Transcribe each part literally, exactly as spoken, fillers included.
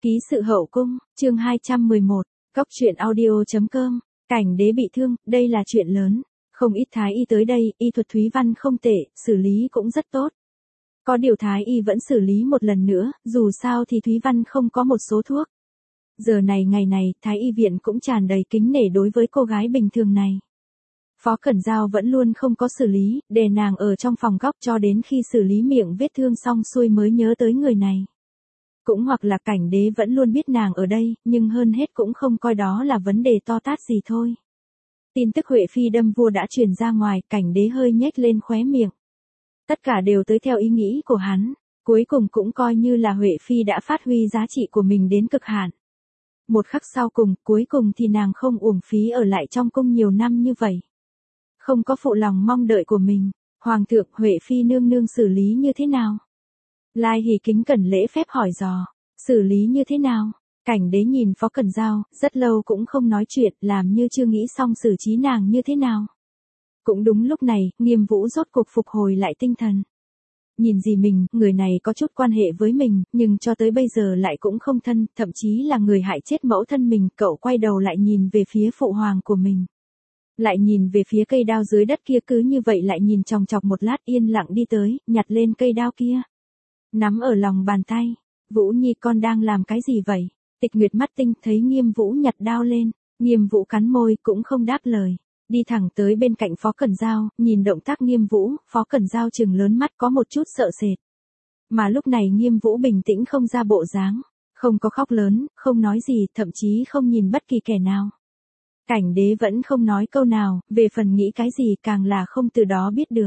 Ký sự hậu cung, chương hai trăm mười một, Cóc truyện audio chấm com, cảnh đế bị thương, đây là chuyện lớn. Không ít thái y tới đây, y thuật Thúy Văn không tệ, xử lý cũng rất tốt. Có điều thái y vẫn xử lý một lần nữa, dù sao thì Thúy Văn không có một số thuốc. Giờ này ngày này, thái y viện cũng tràn đầy kính nể đối với cô gái bình thường này. Phó Cẩn Giao vẫn luôn không có xử lý, để nàng ở trong phòng góc cho đến khi xử lý miệng vết thương xong xuôi mới nhớ tới người này. Cũng hoặc là cảnh đế vẫn luôn biết nàng ở đây, nhưng hơn hết cũng không coi đó là vấn đề to tát gì thôi. Tin tức Huệ Phi đâm vua đã truyền ra ngoài, cảnh đế hơi nhếch lên khóe miệng. Tất cả đều tới theo ý nghĩ của hắn, cuối cùng cũng coi như là Huệ Phi đã phát huy giá trị của mình đến cực hạn. Một khắc sau cùng, cuối cùng thì nàng không uổng phí ở lại trong cung nhiều năm như vậy. Không có phụ lòng mong đợi của mình, Hoàng thượng Huệ Phi nương nương xử lý như thế nào? Lai Hỷ kính cẩn lễ phép hỏi dò, xử lý như thế nào? Cảnh đế nhìn Phó Cẩn Giao, rất lâu cũng không nói chuyện, làm như chưa nghĩ xong xử trí nàng như thế nào. Cũng đúng lúc này, Nghiêm Vũ rốt cuộc phục hồi lại tinh thần. Nhìn gì mình, người này có chút quan hệ với mình, nhưng cho tới bây giờ lại cũng không thân, thậm chí là người hại chết mẫu thân mình, cậu quay đầu lại nhìn về phía phụ hoàng của mình. Lại nhìn về phía cây đao dưới đất kia, cứ như vậy lại nhìn chòng chọc một lát, yên lặng đi tới, nhặt lên cây đao kia. Nắm ở lòng bàn tay, Vũ Nhi con đang làm cái gì vậy? Tịch Nguyệt mắt tinh thấy Nghiêm Vũ nhặt đao lên, Nghiêm Vũ cắn môi cũng không đáp lời, đi thẳng tới bên cạnh Phó Cẩn Giao, nhìn động tác Nghiêm Vũ, Phó Cẩn Giao trừng lớn mắt có một chút sợ sệt. Mà lúc này Nghiêm Vũ bình tĩnh không ra bộ dáng, không có khóc lớn, không nói gì, thậm chí không nhìn bất kỳ kẻ nào. Cảnh đế vẫn không nói câu nào, về phần nghĩ cái gì càng là không từ đó biết được.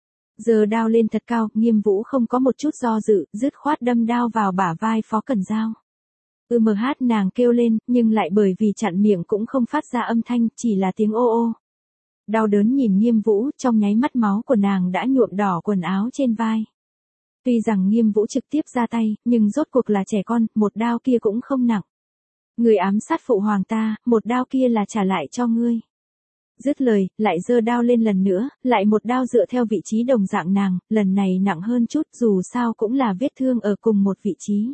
Giờ đao lên thật cao, Nghiêm Vũ không có một chút do dự, dứt khoát đâm đao vào bả vai Phó Cẩn Giao. Ừ mờ hát nàng kêu lên, nhưng lại bởi vì chặn miệng cũng không phát ra âm thanh, chỉ là tiếng ô ô. Đau đớn nhìn Nghiêm Vũ, trong nháy mắt máu của nàng đã nhuộm đỏ quần áo trên vai. Tuy rằng Nghiêm Vũ trực tiếp ra tay, nhưng rốt cuộc là trẻ con, một đao kia cũng không nặng. Người ám sát phụ hoàng ta, một đao kia là trả lại cho ngươi. Dứt lời, lại giơ đao lên lần nữa, lại một đao dựa theo vị trí đồng dạng nàng, lần này nặng hơn chút, dù sao cũng là vết thương ở cùng một vị trí.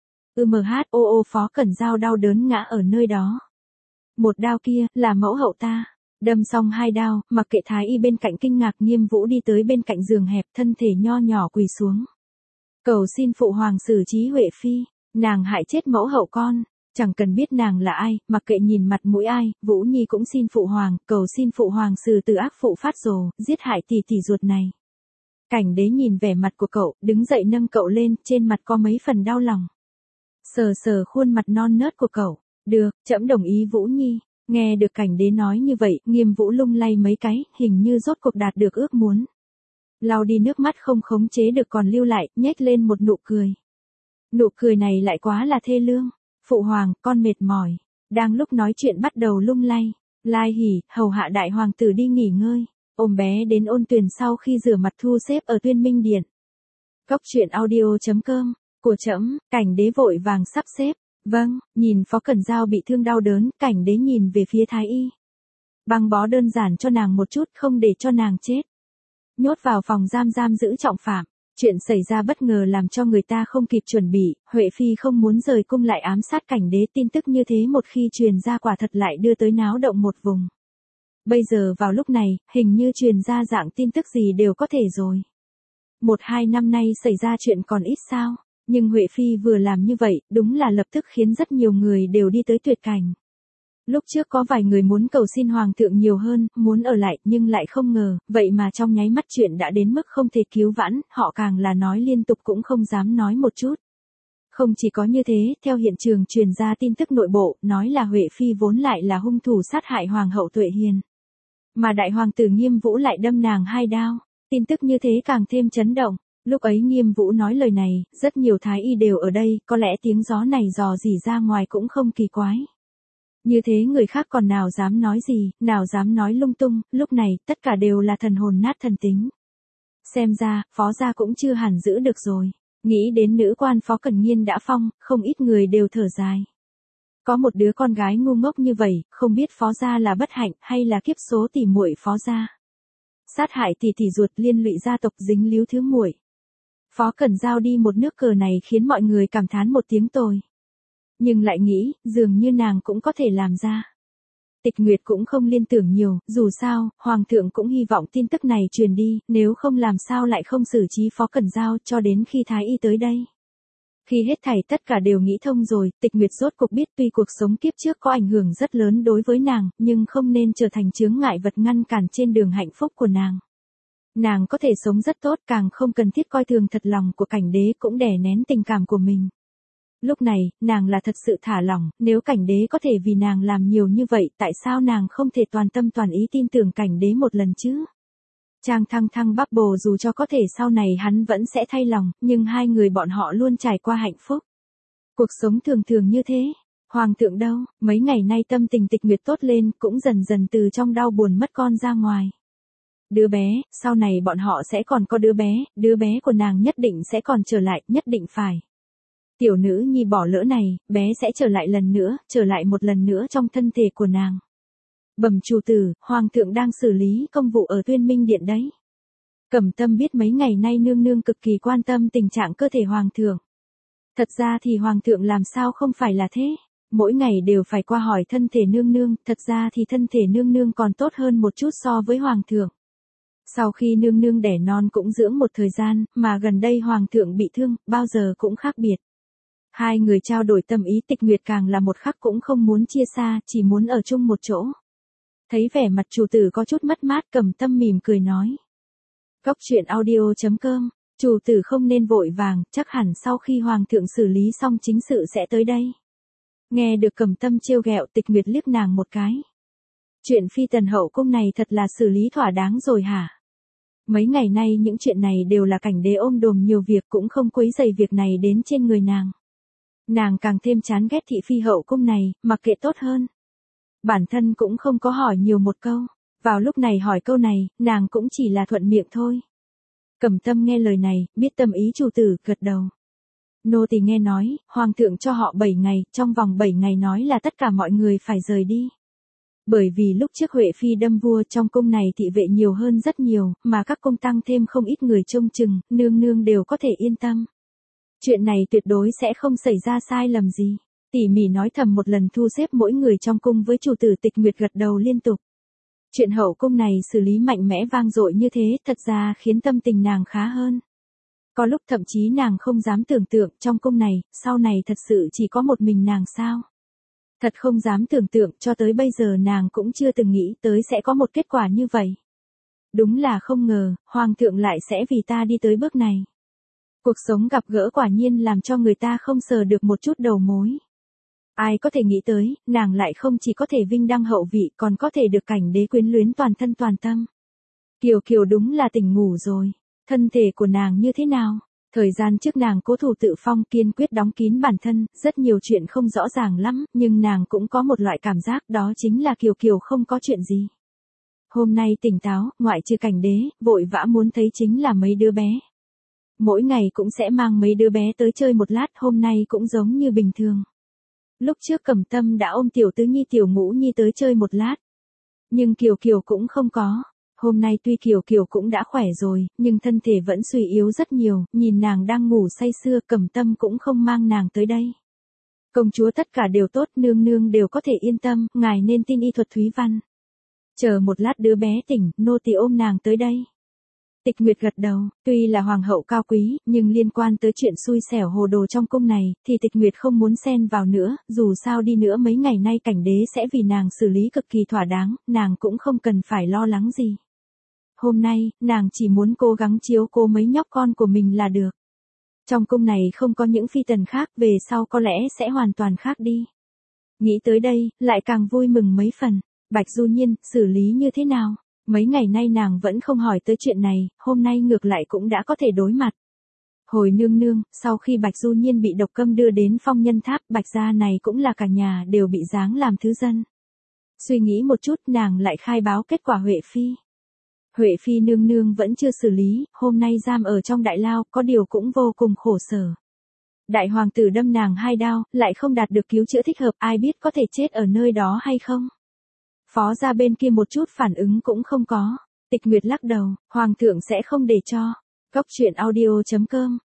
Ừ mờ hát ô ô Phó Cẩn Giao đau đớn ngã ở nơi đó. Một đao kia, là mẫu hậu ta. Đâm xong hai đao, mặc kệ thái y bên cạnh kinh ngạc, Nghiêm Vũ đi tới bên cạnh giường hẹp, thân thể nho nhỏ quỳ xuống. Cầu xin phụ hoàng xử trí Huệ Phi, nàng hại chết mẫu hậu con. Chẳng cần biết nàng là ai, mặc kệ nhìn mặt mũi ai, Vũ Nhi cũng xin phụ hoàng, cầu xin phụ hoàng xử từ ác phụ phát rồ, giết hại tỷ tỷ ruột này. Cảnh đế nhìn vẻ mặt của cậu, đứng dậy nâng cậu lên, trên mặt có mấy phần đau lòng. Sờ sờ khuôn mặt non nớt của cậu, được, trẫm đồng ý Vũ Nhi. Nghe được cảnh đế nói như vậy, Nghiêm Vũ lung lay mấy cái, hình như rốt cuộc đạt được ước muốn. Lau đi nước mắt không khống chế được còn lưu lại, nhếch lên một nụ cười. Nụ cười này lại quá là thê lương. Phụ hoàng, con mệt mỏi. Đang lúc nói chuyện bắt đầu lung lay. Lai Hỷ, hầu hạ đại hoàng tử đi nghỉ ngơi. Ôm bé đến ôn tuyền sau khi rửa mặt thu xếp ở Tuyên Minh Điện. Cóc truyện audio chấm com, của trẫm, cảnh đế vội vàng sắp xếp. Vâng, nhìn Phó Cẩn Giao bị thương đau đớn, cảnh đế nhìn về phía thái y. Băng bó đơn giản cho nàng một chút, không để cho nàng chết. Nhốt vào phòng giam giam giữ trọng phạm. Chuyện xảy ra bất ngờ làm cho người ta không kịp chuẩn bị, Huệ Phi không muốn rời cung lại ám sát cảnh đế, tin tức như thế một khi truyền ra quả thật lại đưa tới náo động một vùng. Bây giờ vào lúc này, hình như truyền ra dạng tin tức gì đều có thể rồi. Một hai năm nay xảy ra chuyện còn ít sao, nhưng Huệ Phi vừa làm như vậy, đúng là lập tức khiến rất nhiều người đều đi tới tuyệt cảnh. Lúc trước có vài người muốn cầu xin hoàng thượng nhiều hơn, muốn ở lại, nhưng lại không ngờ, vậy mà trong nháy mắt chuyện đã đến mức không thể cứu vãn, họ càng là nói liên tục cũng không dám nói một chút. Không chỉ có như thế, theo hiện trường truyền ra tin tức nội bộ, nói là Huệ Phi vốn lại là hung thủ sát hại hoàng hậu Tuệ Hiền. Mà đại hoàng tử Nghiêm Vũ lại đâm nàng hai đao, tin tức như thế càng thêm chấn động. Lúc ấy Nghiêm Vũ nói lời này, rất nhiều thái y đều ở đây, có lẽ tiếng gió này dò dỉ ra ngoài cũng không kỳ quái. Như thế người khác còn nào dám nói gì, nào dám nói lung tung, lúc này, tất cả đều là thần hồn nát thần tính. Xem ra, phó gia cũng chưa hẳn giữ được rồi. Nghĩ đến nữ quan Phó Cẩn Nhiên đã phong, không ít người đều thở dài. Có một đứa con gái ngu ngốc như vậy, không biết phó gia là bất hạnh, hay là kiếp số tỉ muội phó gia. Sát hại tỷ tỷ ruột liên lụy gia tộc dính líu thứ muội. Phó Cẩn Giao đi một nước cờ này khiến mọi người cảm thán một tiếng tồi. Nhưng lại nghĩ, dường như nàng cũng có thể làm ra. Tịch Nguyệt cũng không liên tưởng nhiều, dù sao, Hoàng thượng cũng hy vọng tin tức này truyền đi, nếu không làm sao lại không xử trí Phó Cẩn Giao cho đến khi Thái Y tới đây. Khi hết thảy tất cả đều nghĩ thông rồi, Tịch Nguyệt rốt cuộc biết tuy cuộc sống kiếp trước có ảnh hưởng rất lớn đối với nàng, nhưng không nên trở thành chướng ngại vật ngăn cản trên đường hạnh phúc của nàng. Nàng có thể sống rất tốt, càng không cần thiết coi thường thật lòng của Cảnh Đế cũng đè nén tình cảm của mình. Lúc này, nàng là thật sự thả lỏng, nếu Cảnh Đế có thể vì nàng làm nhiều như vậy, tại sao nàng không thể toàn tâm toàn ý tin tưởng Cảnh Đế một lần chứ? Trang Thăng Thăng bắp bồ dù cho có thể sau này hắn vẫn sẽ thay lòng, nhưng hai người bọn họ luôn trải qua hạnh phúc. Cuộc sống thường thường như thế. Hoàng thượng đâu, mấy ngày nay tâm tình Tịch Nguyệt tốt lên, cũng dần dần từ trong đau buồn mất con ra ngoài. Đứa bé, sau này bọn họ sẽ còn có đứa bé, đứa bé của nàng nhất định sẽ còn trở lại, nhất định phải. Tiểu nữ nhi bỏ lỡ này, bé sẽ trở lại lần nữa, trở lại một lần nữa trong thân thể của nàng. Bẩm chủ tử, Hoàng thượng đang xử lý công vụ ở Tuyên Minh Điện đấy. Cẩm Tâm biết mấy ngày nay nương nương cực kỳ quan tâm tình trạng cơ thể Hoàng thượng. Thật ra thì Hoàng thượng làm sao không phải là thế. Mỗi ngày đều phải qua hỏi thân thể nương nương, thật ra thì thân thể nương nương còn tốt hơn một chút so với Hoàng thượng. Sau khi nương nương đẻ non cũng dưỡng một thời gian, mà gần đây Hoàng thượng bị thương, bao giờ cũng khác biệt. Hai người trao đổi tâm ý, Tịch Nguyệt càng là một khắc cũng không muốn chia xa, chỉ muốn ở chung một chỗ. Thấy vẻ mặt chủ tử có chút mất mát, Cẩm Tâm mỉm cười nói. Góc truyện audio chấm com, chủ tử không nên vội vàng, chắc hẳn sau khi Hoàng thượng xử lý xong chính sự sẽ tới đây. Nghe được Cẩm Tâm trêu ghẹo, Tịch Nguyệt liếc nàng một cái. Chuyện phi tần hậu cung này thật là xử lý thỏa đáng rồi hả? Mấy ngày nay những chuyện này đều là Cảnh Đế ôm đồm nhiều việc, cũng không quấy rầy việc này đến trên người nàng. Nàng càng thêm chán ghét thị phi hậu cung này, mặc kệ tốt hơn. Bản thân cũng không có hỏi nhiều một câu. Vào lúc này hỏi câu này, nàng cũng chỉ là thuận miệng thôi. Cẩm Tâm nghe lời này, biết tâm ý chủ tử, gật đầu. Nô tỳ nghe nói, Hoàng thượng cho họ bảy ngày, trong vòng bảy ngày nói là tất cả mọi người phải rời đi. Bởi vì lúc trước Huệ Phi đâm vua, trong cung này thị vệ nhiều hơn rất nhiều, mà các cung tăng thêm không ít người trông chừng, nương nương đều có thể yên tâm. Chuyện này tuyệt đối sẽ không xảy ra sai lầm gì. Tỉ mỉ nói thầm một lần thu xếp mỗi người trong cung với chủ tử. Tịch Nguyệt gật đầu liên tục. Chuyện hậu cung này xử lý mạnh mẽ vang dội như thế, thật ra khiến tâm tình nàng khá hơn. Có lúc thậm chí nàng không dám tưởng tượng trong cung này, sau này thật sự chỉ có một mình nàng sao. Thật không dám tưởng tượng, cho tới bây giờ nàng cũng chưa từng nghĩ tới sẽ có một kết quả như vậy. Đúng là không ngờ, Hoàng thượng lại sẽ vì ta đi tới bước này. Cuộc sống gặp gỡ quả nhiên làm cho người ta không sờ được một chút đầu mối. Ai có thể nghĩ tới, nàng lại không chỉ có thể vinh đăng hậu vị, còn có thể được Cảnh Đế quyến luyến toàn thân toàn tâm. Kiều Kiều đúng là tỉnh ngủ rồi. Thân thể của nàng như thế nào? Thời gian trước nàng cố thủ tự phong, kiên quyết đóng kín bản thân, rất nhiều chuyện không rõ ràng lắm, nhưng nàng cũng có một loại cảm giác, đó chính là Kiều Kiều không có chuyện gì. Hôm nay tỉnh táo, ngoại trừ Cảnh Đế, vội vã muốn thấy chính là mấy đứa bé. Mỗi ngày cũng sẽ mang mấy đứa bé tới chơi một lát, hôm nay cũng giống như bình thường. Lúc trước Cẩm Tâm đã ôm Tiểu Tứ Nhi Tiểu Ngũ Nhi tới chơi một lát. Nhưng Kiều Kiều cũng không có. Hôm nay tuy Kiều Kiều cũng đã khỏe rồi, nhưng thân thể vẫn suy yếu rất nhiều, nhìn nàng đang ngủ say sưa, Cẩm Tâm cũng không mang nàng tới đây. Công chúa tất cả đều tốt, nương nương đều có thể yên tâm, ngài nên tin y thuật Thúy Văn. Chờ một lát đứa bé tỉnh, nô tỳ ôm nàng tới đây. Tịch Nguyệt gật đầu, tuy là hoàng hậu cao quý, nhưng liên quan tới chuyện xui xẻo hồ đồ trong cung này, thì Tịch Nguyệt không muốn xen vào nữa, dù sao đi nữa mấy ngày nay Cảnh Đế sẽ vì nàng xử lý cực kỳ thỏa đáng, nàng cũng không cần phải lo lắng gì. Hôm nay, nàng chỉ muốn cố gắng chiếu cố mấy nhóc con của mình là được. Trong cung này không có những phi tần khác, về sau có lẽ sẽ hoàn toàn khác đi. Nghĩ tới đây, lại càng vui mừng mấy phần. Bạch Du Nhiên, xử lý như thế nào? Mấy ngày nay nàng vẫn không hỏi tới chuyện này, hôm nay ngược lại cũng đã có thể đối mặt. Hồi nương nương, sau khi Bạch Du Nhiên bị độc câm đưa đến Phong Nhân Tháp, Bạch gia này cũng là cả nhà đều bị giáng làm thứ dân. Suy nghĩ một chút, nàng lại khai báo kết quả Huệ Phi. Huệ Phi nương nương vẫn chưa xử lý, hôm nay giam ở trong đại lao, có điều cũng vô cùng khổ sở. Đại hoàng tử đâm nàng hai đao, lại không đạt được cứu chữa thích hợp, ai biết có thể chết ở nơi đó hay không. Phó gia bên kia một chút phản ứng cũng không có. Tịch Nguyệt lắc đầu, hoàng thượng sẽ không để cho. Góc truyện audio chấm com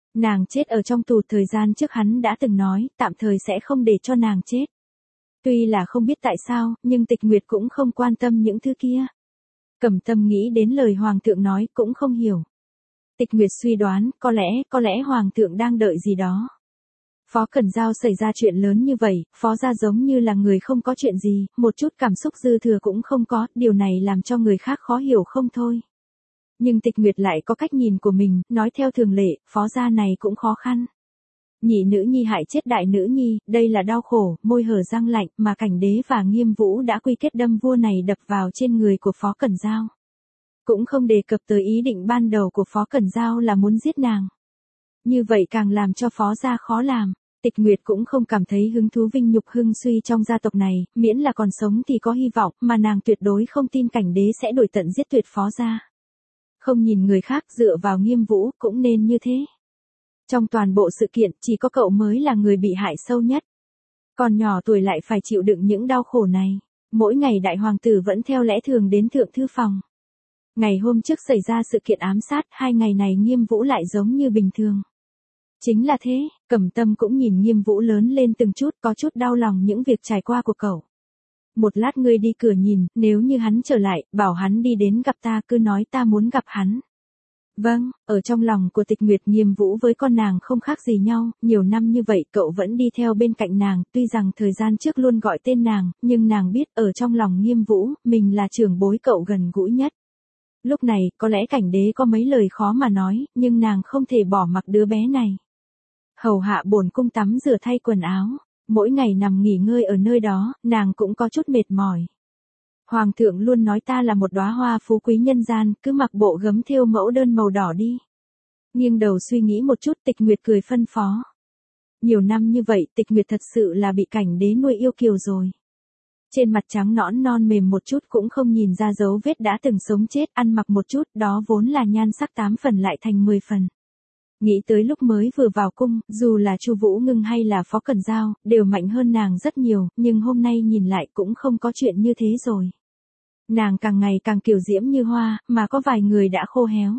Nàng chết ở trong tù thời gian trước hắn đã từng nói, tạm thời sẽ không để cho nàng chết. Tuy là không biết tại sao, nhưng Tịch Nguyệt cũng không quan tâm những thứ kia. Cẩm Tâm nghĩ đến lời Hoàng thượng nói cũng không hiểu. Tịch Nguyệt suy đoán, có lẽ, có lẽ Hoàng thượng đang đợi gì đó. Phó Cẩn Giao xảy ra chuyện lớn như vậy, Phó gia giống như là người không có chuyện gì, một chút cảm xúc dư thừa cũng không có, điều này làm cho người khác khó hiểu không thôi. Nhưng Tịch Nguyệt lại có cách nhìn của mình, nói theo thường lệ, Phó gia này cũng khó khăn. Nhị nữ nhi hại chết đại nữ nhi, đây là đau khổ, môi hở răng lạnh, mà Cảnh Đế và Nghiêm Vũ đã quy kết đâm vua này đập vào trên người của Phó Cẩn Giao. Cũng không đề cập tới ý định ban đầu của Phó Cẩn Giao là muốn giết nàng. Như vậy càng làm cho Phó gia khó làm. Tịch Nguyệt cũng không cảm thấy hứng thú vinh nhục hưng suy trong gia tộc này, miễn là còn sống thì có hy vọng, mà nàng tuyệt đối không tin Cảnh Đế sẽ đổi tận giết tuyệt Phó gia. Không nhìn người khác, dựa vào Nghiêm Vũ cũng nên như thế. Trong toàn bộ sự kiện, chỉ có cậu mới là người bị hại sâu nhất. Còn nhỏ tuổi lại phải chịu đựng những đau khổ này. Mỗi ngày đại hoàng tử vẫn theo lẽ thường đến thượng thư phòng. Ngày hôm trước xảy ra sự kiện ám sát, hai ngày này Nghiêm Vũ lại giống như bình thường. Chính là thế, Cẩm Tâm cũng nhìn Nghiêm Vũ lớn lên từng chút, có chút đau lòng những việc trải qua của cậu. Một lát ngươi đi cửa nhìn, nếu như hắn trở lại, bảo hắn đi đến gặp ta, cứ nói ta muốn gặp hắn. Vâng, ở trong lòng của Tịch Nguyệt, Nghiêm Vũ với con nàng không khác gì nhau, nhiều năm như vậy cậu vẫn đi theo bên cạnh nàng, tuy rằng thời gian trước luôn gọi tên nàng, nhưng nàng biết ở trong lòng Nghiêm Vũ, mình là trưởng bối cậu gần gũi nhất. Lúc này, có lẽ Cảnh Đế có mấy lời khó mà nói, nhưng nàng không thể bỏ mặc đứa bé này. Hầu hạ bổn cung tắm rửa thay quần áo, mỗi ngày nằm nghỉ ngơi ở nơi đó, nàng cũng có chút mệt mỏi. Hoàng thượng luôn nói ta là một đóa hoa phú quý nhân gian, cứ mặc bộ gấm thêu mẫu đơn màu đỏ đi. Nghiêng đầu suy nghĩ một chút, Tịch Nguyệt cười phân phó. Nhiều năm như vậy, Tịch Nguyệt thật sự là bị Cảnh Đế nuôi yêu kiều rồi. Trên mặt trắng nõn non mềm một chút cũng không nhìn ra dấu vết đã từng sống chết, ăn mặc một chút, đó vốn là nhan sắc tám phần lại thành mười phần. Nghĩ tới lúc mới vừa vào cung, dù là Chu Vũ Ngưng hay là Phó Cẩn Giao, đều mạnh hơn nàng rất nhiều, nhưng hôm nay nhìn lại cũng không có chuyện như thế rồi. Nàng càng ngày càng kiều diễm như hoa, mà có vài người đã khô héo.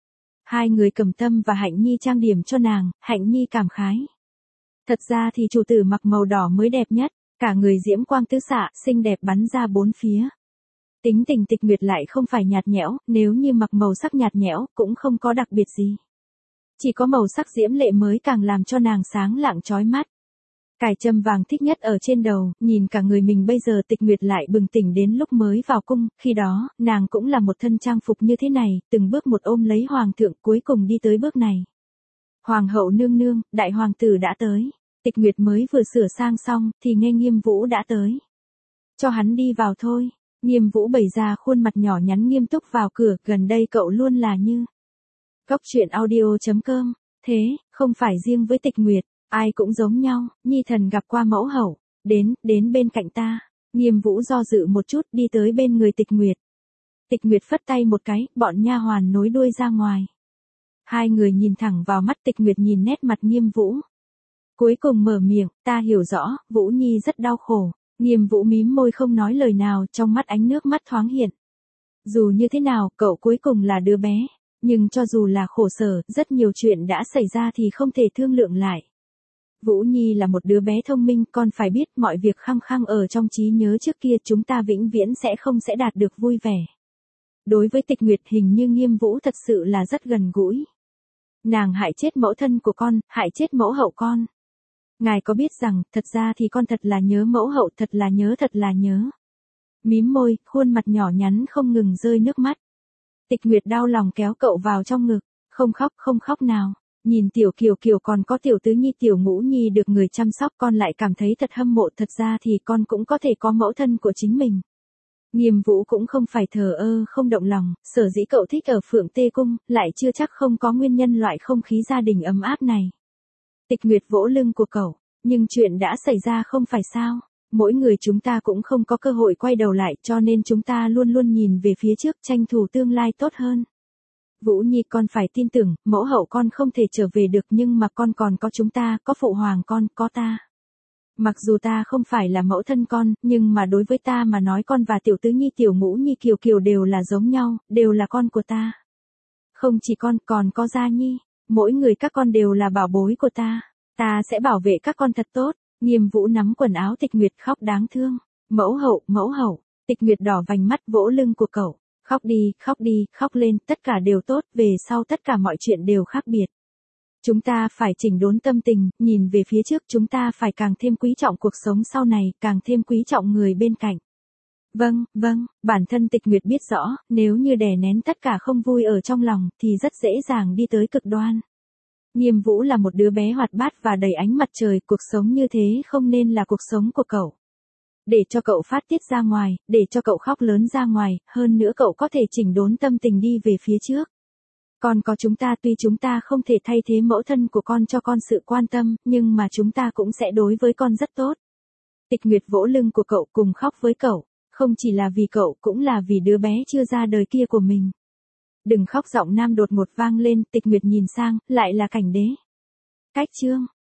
Hai người Cẩm Tâm và Hạnh Nhi trang điểm cho nàng, Hạnh Nhi cảm khái. Thật ra thì chủ tử mặc màu đỏ mới đẹp nhất, cả người diễm quang tứ xạ, xinh đẹp bắn ra bốn phía. Tính tình Tịch Nguyệt lại không phải nhạt nhẽo, nếu như mặc màu sắc nhạt nhẽo, cũng không có đặc biệt gì. Chỉ có màu sắc diễm lệ mới càng làm cho nàng sáng lạng chói mắt. Cài châm vàng thích nhất ở trên đầu, nhìn cả người mình bây giờ Tịch Nguyệt lại bừng tỉnh đến lúc mới vào cung, khi đó, nàng cũng là một thân trang phục như thế này, từng bước một ôm lấy hoàng thượng cuối cùng đi tới bước này. Hoàng hậu nương nương, đại hoàng tử đã tới. Tịch Nguyệt mới vừa sửa sang xong, thì nghe Nghiêm Vũ đã tới. Cho hắn đi vào thôi. Nghiêm Vũ bày ra khuôn mặt nhỏ nhắn nghiêm túc vào cửa, gần đây cậu luôn là như. Cốc truyện audio chấm com, thế, không phải riêng với Tịch Nguyệt, ai cũng giống nhau, nhi thần gặp qua mẫu hậu, đến, đến bên cạnh ta. Nghiêm Vũ do dự một chút đi tới bên người Tịch Nguyệt. Tịch Nguyệt phất tay một cái, bọn nha hoàn nối đuôi ra ngoài. Hai người nhìn thẳng vào mắt Tịch Nguyệt nhìn nét mặt Nghiêm Vũ. Cuối cùng mở miệng, ta hiểu rõ, Vũ Nhi rất đau khổ. Nghiêm Vũ mím môi không nói lời nào, trong mắt ánh nước mắt thoáng hiện. Dù như thế nào, cậu cuối cùng là đứa bé. Nhưng cho dù là khổ sở, rất nhiều chuyện đã xảy ra thì không thể thương lượng lại. Vũ Nhi là một đứa bé thông minh, con phải biết mọi việc khăng khăng ở trong trí nhớ trước kia chúng ta vĩnh viễn sẽ không sẽ đạt được vui vẻ. Đối với Tịch Nguyệt hình như Nghiêm Vũ thật sự là rất gần gũi. Nàng hại chết mẫu thân của con, hại chết mẫu hậu con. Ngài có biết rằng, thật ra thì con thật là nhớ mẫu hậu, thật là nhớ thật là nhớ. Mím môi, khuôn mặt nhỏ nhắn không ngừng rơi nước mắt. Tịch Nguyệt đau lòng kéo cậu vào trong ngực, không khóc không khóc nào. Nhìn Tiểu Kiều Kiều còn có Tiểu Tứ Nhi Tiểu Ngũ Nhi được người chăm sóc, con lại cảm thấy thật hâm mộ, thật ra thì con cũng có thể có mẫu thân của chính mình. Nghiêm Vũ cũng không phải thờ ơ không động lòng, sở dĩ cậu thích ở Phượng Tê Cung, lại chưa chắc không có nguyên nhân loại không khí gia đình ấm áp này. Tịch Nguyệt vỗ lưng của cậu, nhưng chuyện đã xảy ra không phải sao, mỗi người chúng ta cũng không có cơ hội quay đầu lại, cho nên chúng ta luôn luôn nhìn về phía trước, tranh thủ tương lai tốt hơn. Vũ Nhi, con phải tin tưởng, mẫu hậu con không thể trở về được, nhưng mà con còn có chúng ta, có phụ hoàng con, có ta. Mặc dù ta không phải là mẫu thân con, nhưng mà đối với ta mà nói con và Tiểu Tứ Nhi Tiểu Ngũ Nhi Kiều Kiều đều là giống nhau, đều là con của ta. Không chỉ con, còn có Gia Nhi. mỗi người các con đều là bảo bối của ta, ta sẽ bảo vệ các con thật tốt. Nghiêm Vũ nắm quần áo Tịch Nguyệt khóc đáng thương. Mẫu hậu, mẫu hậu, Tịch Nguyệt đỏ vành mắt vỗ lưng của cậu. Khóc đi, khóc đi, khóc lên, tất cả đều tốt, về sau tất cả mọi chuyện đều khác biệt. Chúng ta phải chỉnh đốn tâm tình, nhìn về phía trước, chúng ta phải càng thêm quý trọng cuộc sống sau này, càng thêm quý trọng người bên cạnh. Vâng, vâng, bản thân Tịch Nguyệt biết rõ, nếu như đè nén tất cả không vui ở trong lòng, thì rất dễ dàng đi tới cực đoan. Nghiêm Vũ là một đứa bé hoạt bát và đầy ánh mặt trời, cuộc sống như thế không nên là cuộc sống của cậu. Để cho cậu phát tiết ra ngoài, để cho cậu khóc lớn ra ngoài, hơn nữa cậu có thể chỉnh đốn tâm tình đi về phía trước. Con có chúng ta, tuy chúng ta không thể thay thế mẫu thân của con cho con sự quan tâm, nhưng mà chúng ta cũng sẽ đối với con rất tốt. Tịch Nguyệt vỗ lưng của cậu cùng khóc với cậu, không chỉ là vì cậu cũng là vì đứa bé chưa ra đời kia của mình. Đừng khóc, giọng nam đột ngột vang lên, Tịch Nguyệt nhìn sang, lại là Cảnh Đế. Cách chương